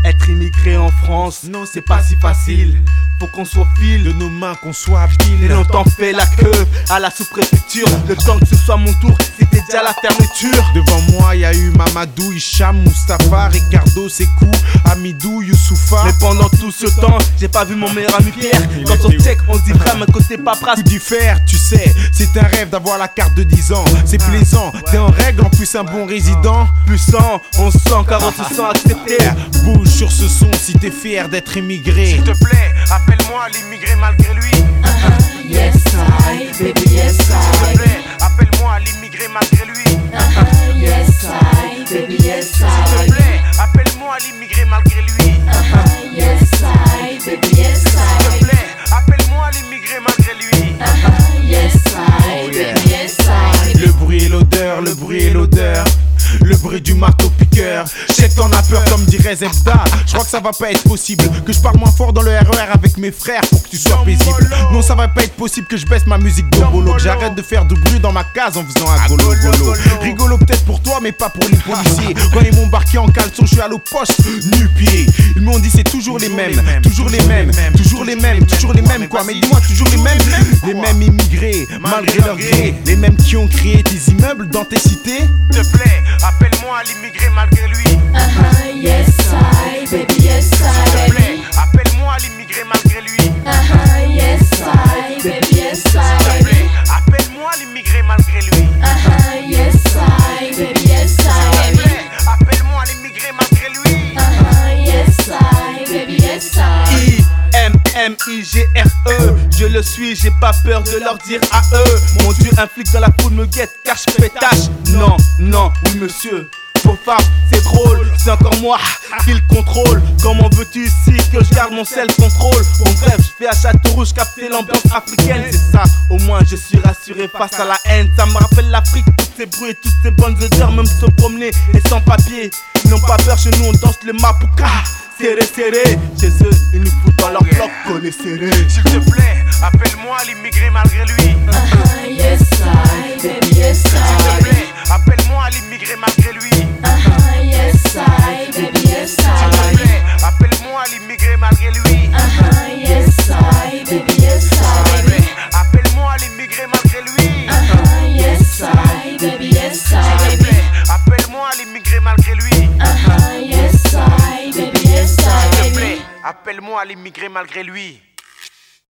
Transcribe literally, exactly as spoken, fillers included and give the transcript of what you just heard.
Être immigré en France, non c'est pas si facile. Faut qu'on soit fil de nos mains, qu'on soit habile. Et longtemps fait la queue à la sous-préfecture. Le temps que ce soit mon tour, c'était déjà la fermeture. Devant moi y'a eu Mamadou, Hicham, Mustapha, Ricardo, Sekou, Amidou, Youssoufa. Mais pendant tout ce temps, j'ai pas vu mon meilleur ami Pierre. Quand on check, on se dit vraiment côté paperasse. Tout diffère, tu sais, c'est un rêve d'avoir la carte de dix ans. C'est plaisant, t'es en règle, en plus un bon résident. Puissant, on se sent car on se sent accepté. Bouge sur ce son si t'es fier d'être immigré. S'il te plaît, appelle-moi l'immigré malgré lui. Uh-huh, yes I, baby yes S'il te I. plaît, appelle-moi l'immigré malgré lui. Uh-huh, yes I, baby yes S'il te I. plaît, appelle-moi l'immigré malgré lui. Uh-huh, yes I, baby yes S'il te I. plaît, appelle-moi l'immigré malgré lui. Uh-huh, yes I, baby yes I. Le bruit et l'odeur, le bruit et l'odeur. Le bruit du marteau piqueur. Je sais que t'en as peur comme dirait Zebda. Je crois que ça va pas être possible que je parle moins fort dans le R E R avec mes frères pour que tu sois paisible. Non ça va pas être possible que je baisse ma musique d'obolo. Que j'arrête de faire du bruit dans ma case en faisant un golo golo. Rigolo peut-être pour toi mais pas pour les policiers. Quand ils m'ont embarqué en caleçon je suis allé au poste nu-pied. Ils m'ont dit c'est toujours les mêmes, toujours les mêmes, toujours les mêmes, toujours les mêmes quoi. Mais dis-moi toujours les mêmes. Les mêmes immigrés malgré leur gré. Les mêmes qui ont créé des immeubles dans tes cités. S'il te plaît, appelle-moi l'immigré malgré lui. Uh-huh, yes I, baby yes S'il te I. plaît, appelle-moi l'immigré malgré lui. Uh-huh, yes I, baby yes S'il te I. plaît, appelle-moi l'immigré malgré lui. Uh-huh, yes I, baby yes S'il te I. plaît, appelle-moi l'immigré malgré lui. Uh-huh, yes I, baby yes I. I M M I G R E, je le suis, j'ai pas peur de leur dire à eux. Mon Dieu, un flic dans la foule me guette car je fais tâche. Non, non, oui monsieur, faux phare, c'est drôle, c'est encore moi qui le contrôle. Comment veux-tu ici que je garde mon self-control? Bon bref, je fais à Châteaurouge capter l'ambiance africaine. C'est ça, au moins je suis rassuré face à la haine. Ça me rappelle l'Afrique, tous ces bruits et toutes ces bonnes odeurs. Même se promener et sans papier, ils n'ont pas peur, chez nous on danse le mapouka. Serré, serré, chez eux, ils nous foutent dans leur bloc, collé serré. S'il te plaît, appelle-moi l'immigré malgré lui. Uh-huh, yes I, baby yes S'il te I. plaît, appelle-moi l'immigré malgré lui. Uh-huh, yes I, baby yes S'il te I. plaît, appelle-moi l'immigré malgré lui. Uh-huh, yes I, baby yes S'il te I. plaît, appelle-moi l'immigré malgré lui. Uh-huh, yes I, baby yes S'il te I. plaît, appelle-moi l'immigré malgré lui. Uh-huh, yes I, baby yes S'il te I. plaît, appelle-moi l'immigré malgré lui.